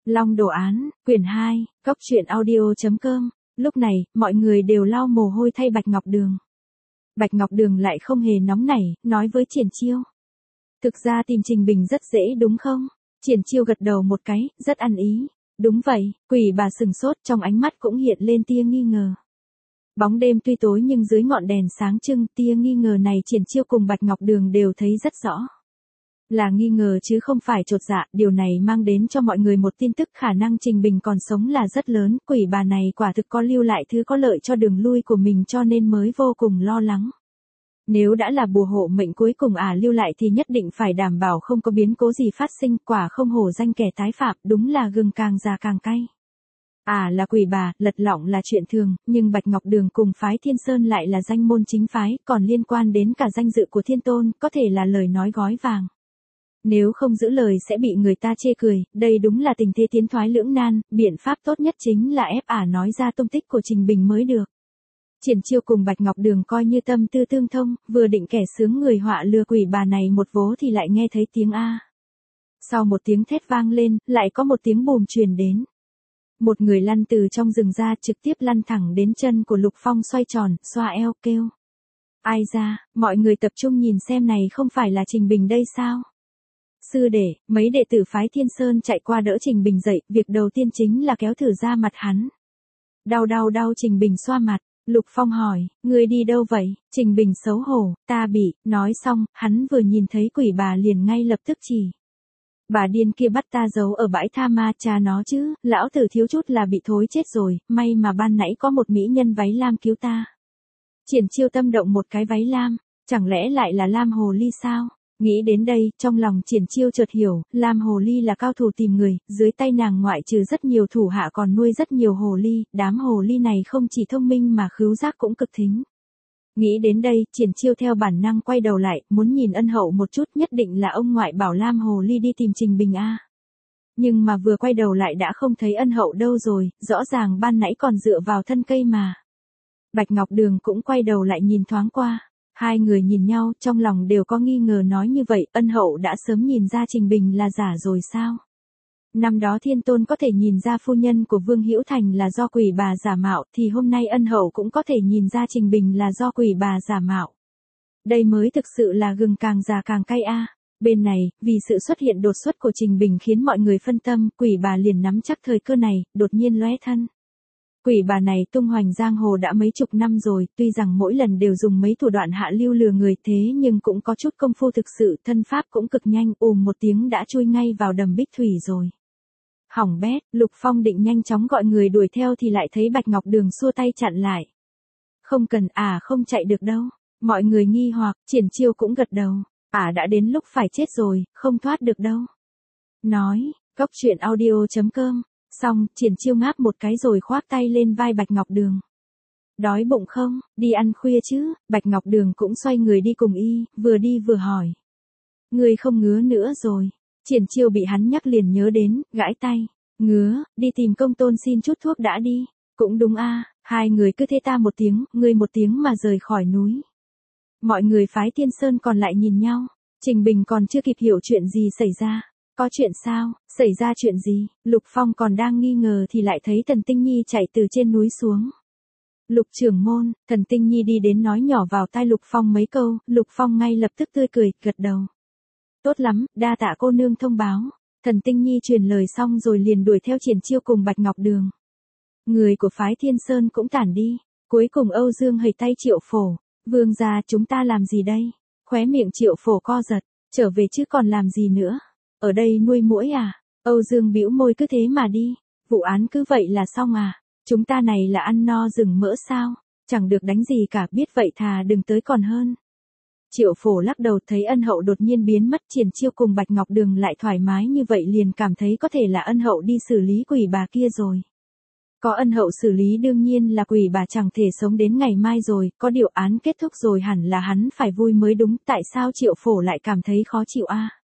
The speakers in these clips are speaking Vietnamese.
Long đồ án, quyển 2, Cốc truyện audio.com. Lúc này, mọi người đều lau mồ hôi thay Bạch Ngọc Đường. Bạch Ngọc Đường lại không hề nóng nảy, nói với Triển Chiêu. Thực ra tìm Trình Bình rất dễ đúng không? Triển Chiêu gật đầu một cái, rất ăn ý. Đúng vậy, quỷ bà sừng sốt, trong ánh mắt cũng hiện lên tia nghi ngờ. Bóng đêm tuy tối nhưng dưới ngọn đèn sáng trưng, tia nghi ngờ này Triển Chiêu cùng Bạch Ngọc Đường đều thấy rất rõ. Là nghi ngờ chứ không phải chột dạ, điều này mang đến cho mọi người một tin tức khả năng Trình Bình còn sống là rất lớn, quỷ bà này quả thực có lưu lại thứ có lợi cho đường lui của mình cho nên mới vô cùng lo lắng. Nếu đã là bùa hộ mệnh cuối cùng lưu lại thì nhất định phải đảm bảo không có biến cố gì phát sinh, quả không hổ danh kẻ tái phạm, đúng là gừng càng già càng cay. Là quỷ bà, lật lọng là chuyện thường, nhưng Bạch Ngọc Đường cùng phái Thiên Sơn lại là danh môn chính phái, còn liên quan đến cả danh dự của Thiên Tôn, có thể là lời nói gói vàng. Nếu không giữ lời sẽ bị người ta chê cười, đây đúng là tình thế tiến thoái lưỡng nan, biện pháp tốt nhất chính là ép nói ra tung tích của Trình Bình mới được. Triển Chiêu cùng Bạch Ngọc Đường coi như tâm tư tương thông, vừa định kẻ sướng người họa lừa quỷ bà này một vố thì lại nghe thấy tiếng A. Sau một tiếng thét vang lên, lại có một tiếng bùm truyền đến. Một người lăn từ trong rừng ra trực tiếp lăn thẳng đến chân của Lục Phong xoay tròn, xoa eo kêu. Ai ra, mọi người tập trung nhìn xem này không phải là Trình Bình đây sao? Sư đệ, mấy đệ tử phái Thiên Sơn chạy qua đỡ Trình Bình dậy, việc đầu tiên chính là kéo thử ra mặt hắn. Đau Trình Bình xoa mặt, Lục Phong hỏi, ngươi đi đâu vậy? Trình Bình xấu hổ, ta bị, nói xong, hắn vừa nhìn thấy quỷ bà liền ngay lập tức chỉ. Bà điên kia bắt ta giấu ở bãi tha ma, cha nó chứ, lão tử thiếu chút là bị thối chết rồi, may mà ban nãy có một mỹ nhân váy lam cứu ta. Triển Chiêu tâm động một cái váy lam, chẳng lẽ lại là Lam Hồ Ly sao? Nghĩ đến đây, trong lòng Triển Chiêu chợt hiểu, Lam Hồ Ly là cao thủ tìm người, dưới tay nàng ngoại trừ rất nhiều thủ hạ còn nuôi rất nhiều hồ ly, đám hồ ly này không chỉ thông minh mà khứu giác cũng cực thính. Nghĩ đến đây, Triển Chiêu theo bản năng quay đầu lại, muốn nhìn ân hậu một chút, nhất định là ông ngoại bảo Lam Hồ Ly đi tìm Trình Bình Nhưng mà vừa quay đầu lại đã không thấy ân hậu đâu rồi, rõ ràng ban nãy còn dựa vào thân cây mà. Bạch Ngọc Đường cũng quay đầu lại nhìn thoáng qua. Hai người nhìn nhau, trong lòng đều có nghi ngờ nói như vậy, ân hậu đã sớm nhìn ra Trình Bình là giả rồi sao? Năm đó Thiên Tôn có thể nhìn ra phu nhân của Vương Hữu Thành là do quỷ bà giả mạo, thì hôm nay ân hậu cũng có thể nhìn ra Trình Bình là do quỷ bà giả mạo. Đây mới thực sự là gừng càng già càng cay Bên này, vì sự xuất hiện đột xuất của Trình Bình khiến mọi người phân tâm, quỷ bà liền nắm chắc thời cơ này, đột nhiên lóe thân. Quỷ bà này tung hoành giang hồ đã mấy chục năm rồi, tuy rằng mỗi lần đều dùng mấy thủ đoạn hạ lưu lừa người thế nhưng cũng có chút công phu thực sự, thân pháp cũng cực nhanh, một tiếng đã chui ngay vào đầm Bích Thủy rồi. Hỏng bét, Lục Phong định nhanh chóng gọi người đuổi theo thì lại thấy Bạch Ngọc Đường xua tay chặn lại. Không cần, không chạy được đâu. Mọi người nghi hoặc, Triển Chiêu cũng gật đầu. Đã đến lúc phải chết rồi, không thoát được đâu. Nói, Cốc truyện audio.com. Xong, Triển Chiêu ngáp một cái rồi khoác tay lên vai Bạch Ngọc Đường. Đói bụng không, đi ăn khuya chứ? Bạch Ngọc Đường cũng xoay người đi cùng vừa đi vừa hỏi. Người không ngứa nữa rồi. Triển Chiêu bị hắn nhắc liền nhớ đến, gãi tay. Ngứa, đi tìm Công Tôn xin chút thuốc đã đi. Cũng đúng hai người cứ thế ta một tiếng, ngươi một tiếng mà rời khỏi núi. Mọi người phái Thiên Sơn còn lại nhìn nhau. Trình Bình còn chưa kịp hiểu chuyện gì xảy ra. Có chuyện sao, xảy ra chuyện gì? Lục Phong còn đang nghi ngờ thì lại thấy Thần Tinh Nhi chạy từ trên núi xuống. Lục trưởng môn, Thần Tinh Nhi đi đến nói nhỏ vào tai Lục Phong mấy câu, Lục Phong ngay lập tức tươi cười, gật đầu. Tốt lắm, đa tạ cô nương thông báo. Thần Tinh Nhi truyền lời xong rồi liền đuổi theo Triển Chiêu cùng Bạch Ngọc Đường. Người của phái Thiên Sơn cũng tản đi, cuối cùng Âu Dương hầy tay Triệu Phổ. Vương gia, chúng ta làm gì đây? Khóe miệng Triệu Phổ co giật, trở về chứ còn làm gì nữa? Ở đây nuôi muỗi Âu Dương bĩu môi, cứ thế mà đi. Vụ án cứ vậy là xong Chúng ta này là ăn no rừng mỡ sao? Chẳng được đánh gì cả, biết vậy thà đừng tới còn hơn. Triệu Phổ lắc đầu, thấy ân hậu đột nhiên biến mất, Triển Chiêu cùng Bạch Ngọc Đường lại thoải mái như vậy liền cảm thấy có thể là ân hậu đi xử lý quỷ bà kia rồi. Có ân hậu xử lý đương nhiên là quỷ bà chẳng thể sống đến ngày mai rồi, có điều án kết thúc rồi hẳn là hắn phải vui mới đúng, tại sao Triệu Phổ lại cảm thấy khó chịu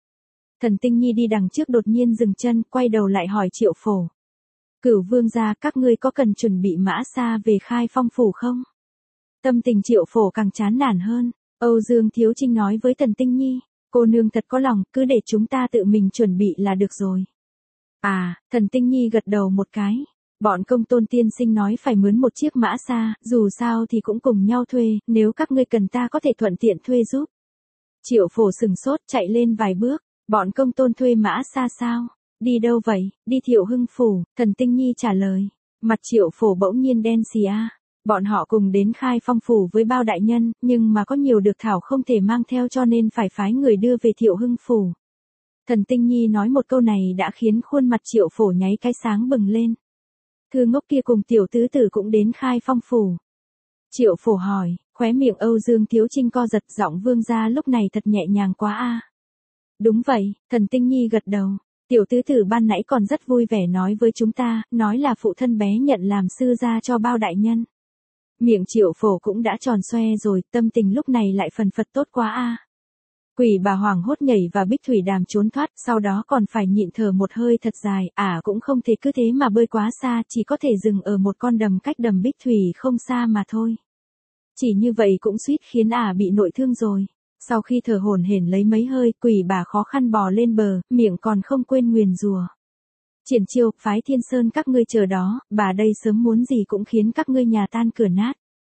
Thần Tinh Nhi đi đằng trước đột nhiên dừng chân, quay đầu lại hỏi Triệu Phổ. Cửu vương gia, các ngươi có cần chuẩn bị mã xa về Khai Phong phủ không? Tâm tình Triệu Phổ càng chán nản hơn. Âu Dương Thiếu Trinh nói với Thần Tinh Nhi, cô nương thật có lòng, cứ để chúng ta tự mình chuẩn bị là được rồi. À, Thần Tinh Nhi gật đầu một cái. Bọn Công Tôn tiên sinh nói phải mướn một chiếc mã xa, dù sao thì cũng cùng nhau thuê, nếu các ngươi cần ta có thể thuận tiện thuê giúp. Triệu Phổ sừng sốt chạy lên vài bước, bọn Công Tôn thuê mã xa sao? Đi đâu vậy? Đi Thiệu Hưng phủ, Thần Tinh Nhi trả lời. Mặt Triệu Phổ bỗng nhiên đen xì a. Bọn họ cùng đến Khai Phong phủ với bao đại nhân, nhưng mà có nhiều dược thảo không thể mang theo cho nên phải phái người đưa về Thiệu Hưng phủ. Thần Tinh Nhi nói một câu này đã khiến khuôn mặt Triệu Phổ nháy cái sáng bừng lên. Thư ngốc kia cùng tiểu tứ tử cũng đến Khai Phong phủ. Triệu Phổ hỏi, khóe miệng Âu Dương Thiếu Trinh co giật, giọng vương gia lúc này thật nhẹ nhàng quá a. Đúng vậy, Thần Tinh Nhi gật đầu. Tiểu tứ tử ban nãy còn rất vui vẻ nói với chúng ta, nói là phụ thân bé nhận làm sư gia cho bao đại nhân. Miệng Triệu Phổ cũng đã tròn xoe rồi, tâm tình lúc này lại phần phật tốt quá a. Quỷ bà hoảng hốt nhảy và Bích Thủy Đàm trốn thoát, sau đó còn phải nhịn thở một hơi thật dài, cũng không thể cứ thế mà bơi quá xa, chỉ có thể dừng ở một con đầm cách đầm Bích Thủy không xa mà thôi. Chỉ như vậy cũng suýt khiến bị nội thương rồi. Sau khi thở hổn hển lấy mấy hơi, quỷ bà khó khăn bò lên bờ, miệng còn không quên nguyền rủa. Triển Chiêu, phái Thiên Sơn các ngươi chờ đó, bà đây sớm muốn gì cũng khiến các ngươi nhà tan cửa nát.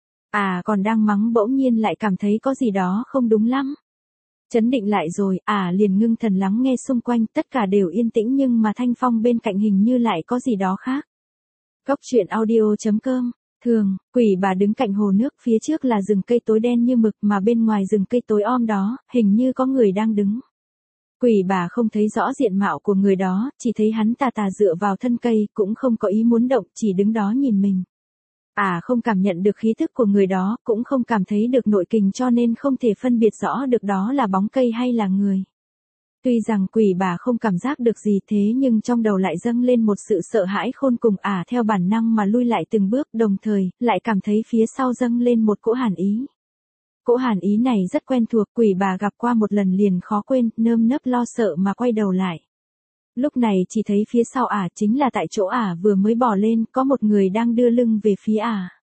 Còn đang mắng bỗng nhiên lại cảm thấy có gì đó không đúng lắm. Chấn định lại rồi, liền ngưng thần lắng nghe xung quanh, tất cả đều yên tĩnh nhưng mà Thanh Phong bên cạnh hình như lại có gì đó khác. Góc truyện audio.com. Thường, quỷ bà đứng cạnh hồ nước, phía trước là rừng cây tối đen như mực mà bên ngoài rừng cây tối om đó, hình như có người đang đứng. Quỷ bà không thấy rõ diện mạo của người đó, chỉ thấy hắn tà tà dựa vào thân cây, cũng không có ý muốn động, chỉ đứng đó nhìn mình. Không cảm nhận được khí thức của người đó, cũng không cảm thấy được nội kình cho nên không thể phân biệt rõ được đó là bóng cây hay là người. Tuy rằng quỷ bà không cảm giác được gì thế nhưng trong đầu lại dâng lên một sự sợ hãi khôn cùng, theo bản năng mà lui lại từng bước, đồng thời, lại cảm thấy phía sau dâng lên một cỗ hàn ý. Cỗ hàn ý này rất quen thuộc, quỷ bà gặp qua một lần liền khó quên, nơm nớp lo sợ mà quay đầu lại. Lúc này chỉ thấy phía sau chính là tại chỗ vừa mới bò lên, có một người đang đưa lưng về phía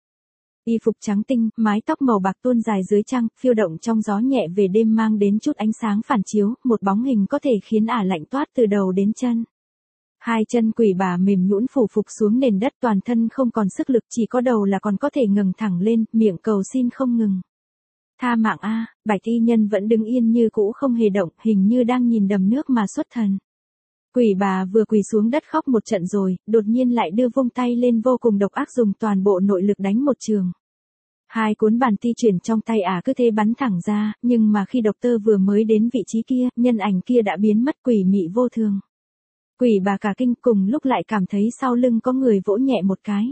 Y phục trắng tinh, mái tóc màu bạc tuôn dài dưới trăng, phiêu động trong gió nhẹ về đêm mang đến chút ánh sáng phản chiếu, một bóng hình có thể khiến lạnh toát từ đầu đến chân. Hai chân quỷ bà mềm nhũn phủ phục xuống nền đất, toàn thân không còn sức lực, chỉ có đầu là còn có thể ngẩng thẳng lên, miệng cầu xin không ngừng. Tha mạng Bạch y nhân vẫn đứng yên như cũ không hề động, hình như đang nhìn đầm nước mà xuất thần. Quỷ bà vừa quỳ xuống đất khóc một trận rồi, đột nhiên lại đưa vung tay lên vô cùng độc ác dùng toàn bộ nội lực đánh một trường. Hai cuốn bàn ti chuyển trong tay cứ thế bắn thẳng ra, nhưng mà khi độc tơ vừa mới đến vị trí kia, nhân ảnh kia đã biến mất quỷ mị vô thường. Quỷ bà cả kinh, cùng lúc lại cảm thấy sau lưng có người vỗ nhẹ một cái.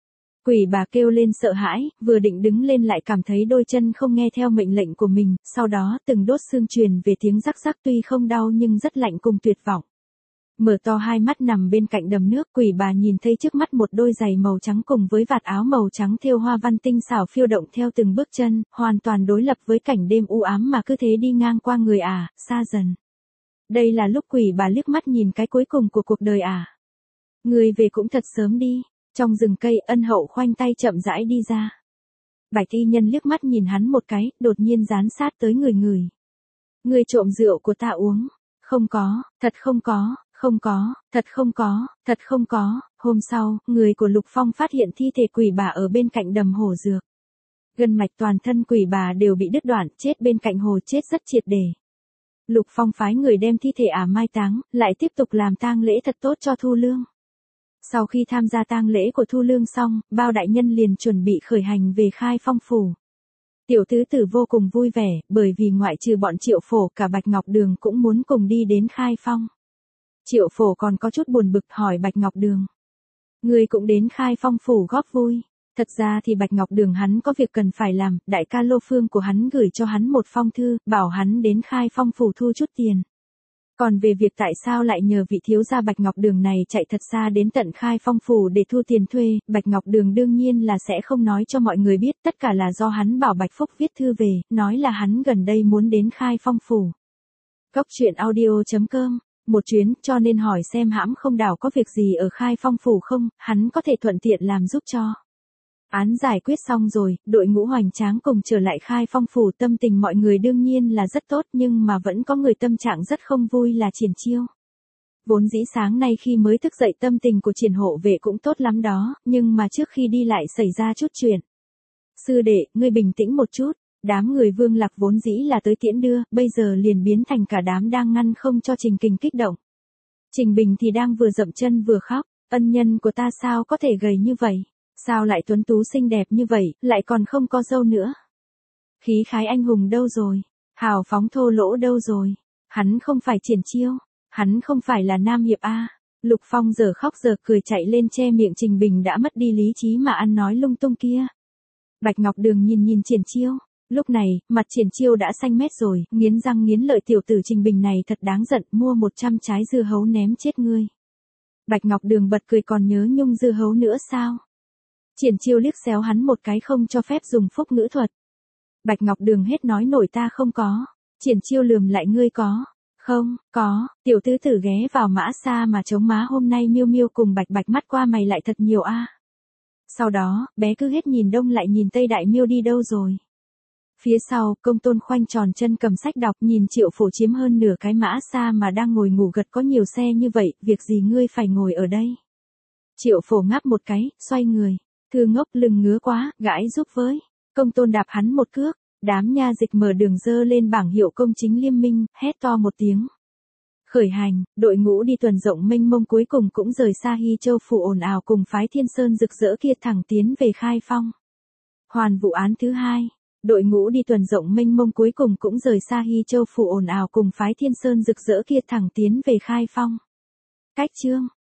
Quỷ bà kêu lên sợ hãi, vừa định đứng lên lại cảm thấy đôi chân không nghe theo mệnh lệnh của mình, sau đó từng đốt xương truyền về tiếng rắc rắc, tuy không đau nhưng rất lạnh cùng tuyệt vọng. Mở to hai mắt nằm bên cạnh đầm nước, quỷ bà nhìn thấy trước mắt một đôi giày màu trắng cùng với vạt áo màu trắng thêu hoa văn tinh xảo phiêu động theo từng bước chân, hoàn toàn đối lập với cảnh đêm u ám mà cứ thế đi ngang qua người xa dần. Đây là lúc quỷ bà liếc mắt nhìn cái cuối cùng của cuộc đời Người về cũng thật sớm đi. Trong rừng cây, Ân Hậu khoanh tay chậm rãi đi ra. Bạch y nhân liếc mắt nhìn hắn một cái, đột nhiên dán sát tới người người. Người trộm rượu của ta uống. Không có, thật không có, không có, thật không có, thật không có. Hôm sau, người của Lục Phong phát hiện thi thể quỷ bà ở bên cạnh đầm hồ dược. Gân mạch toàn thân quỷ bà đều bị đứt đoạn, chết bên cạnh hồ, chết rất triệt để. Lục Phong phái người đem thi thể mai táng, lại tiếp tục làm tang lễ thật tốt cho Thu Lương. Sau khi tham gia tang lễ của Thu Lương xong, bao đại nhân liền chuẩn bị khởi hành về Khai Phong phủ. Tiểu tứ tử vô cùng vui vẻ, bởi vì ngoại trừ bọn Triệu Phổ, cả Bạch Ngọc Đường cũng muốn cùng đi đến Khai Phong. Triệu Phổ còn có chút buồn bực hỏi Bạch Ngọc Đường. Người cũng đến Khai Phong phủ góp vui. Thật ra thì Bạch Ngọc Đường hắn có việc cần phải làm, đại ca Lô Phương của hắn gửi cho hắn một phong thư, bảo hắn đến Khai Phong phủ thu chút tiền. Còn về việc tại sao lại nhờ vị thiếu gia Bạch Ngọc Đường này chạy thật xa đến tận Khai Phong phủ để thu tiền thuê, Bạch Ngọc Đường đương nhiên là sẽ không nói cho mọi người biết, tất cả là do hắn bảo Bạch Phúc viết thư về, nói là hắn gần đây muốn đến Khai Phong phủ. Góc truyện audio.com. Một chuyến, cho nên hỏi xem hãm không đảo có việc gì ở Khai Phong phủ không, hắn có thể thuận tiện làm giúp cho. Án giải quyết xong rồi, đội ngũ hoành tráng cùng trở lại Khai Phong phủ, tâm tình mọi người đương nhiên là rất tốt nhưng mà vẫn có người tâm trạng rất không vui là Triển Chiêu. Vốn dĩ sáng nay khi mới thức dậy tâm tình của Triển hộ vệ cũng tốt lắm đó, nhưng mà trước khi đi lại xảy ra chút chuyện. Sư đệ, ngươi bình tĩnh một chút, đám người Vương Lạc vốn dĩ là tới tiễn đưa, bây giờ liền biến thành cả đám đang ngăn không cho Trình Kình kích động. Trình Bình thì đang vừa dậm chân vừa khóc, ân nhân của ta sao có thể gầy như vậy, sao lại tuấn tú xinh đẹp như vậy, lại còn không có râu nữa. Khí khái anh hùng đâu rồi, hào phóng thô lỗ đâu rồi, hắn không phải Triển Chiêu, hắn không phải là Nam Hiệp A. Lục Phong giờ khóc giờ cười chạy lên che miệng Trình Bình đã mất đi lý trí mà ăn nói lung tung kia. Bạch Ngọc Đường nhìn Triển Chiêu, lúc này, mặt Triển Chiêu đã xanh mét rồi, nghiến răng nghiến lợi tiểu tử Trình Bình này thật đáng giận, mua 100 trái dưa hấu ném chết ngươi. Bạch Ngọc Đường bật cười còn nhớ nhung dưa hấu nữa sao? Triển Chiêu liếc xéo hắn một cái không cho phép dùng phúc ngữ thuật. Bạch Ngọc Đường hết nói nổi ta không có. Triển Chiêu lườm lại ngươi có. Không, có, tiểu tứ tử ghé vào Mã Sa mà chống má hôm nay Miêu Miêu cùng Bạch Bạch mắt qua mày lại thật nhiều a. Sau đó, bé cứ hết nhìn đông lại nhìn tây đại Miêu đi đâu rồi. Phía sau, Công Tôn khoanh tròn chân cầm sách đọc nhìn Triệu Phổ chiếm hơn nửa cái Mã Sa mà đang ngồi ngủ gật có nhiều xe như vậy, việc gì ngươi phải ngồi ở đây. Triệu Phổ ngáp một cái, xoay người. Thư ngốc lưng ngứa quá, gãi giúp với. Công Tôn đạp hắn một cước, đám nha dịch mở đường dơ lên bảng hiệu công chính Liêm Minh, hét to một tiếng. Khởi hành, đội ngũ đi tuần rộng mênh mông cuối cùng cũng rời xa Hy Châu phủ ồn ào cùng phái Thiên Sơn rực rỡ kia thẳng tiến về Khai Phong. Hoàn vụ án thứ 2, đội ngũ đi tuần rộng mênh mông cuối cùng cũng rời xa Hy Châu phủ ồn ào cùng phái Thiên Sơn rực rỡ kia thẳng tiến về Khai Phong. Cách chương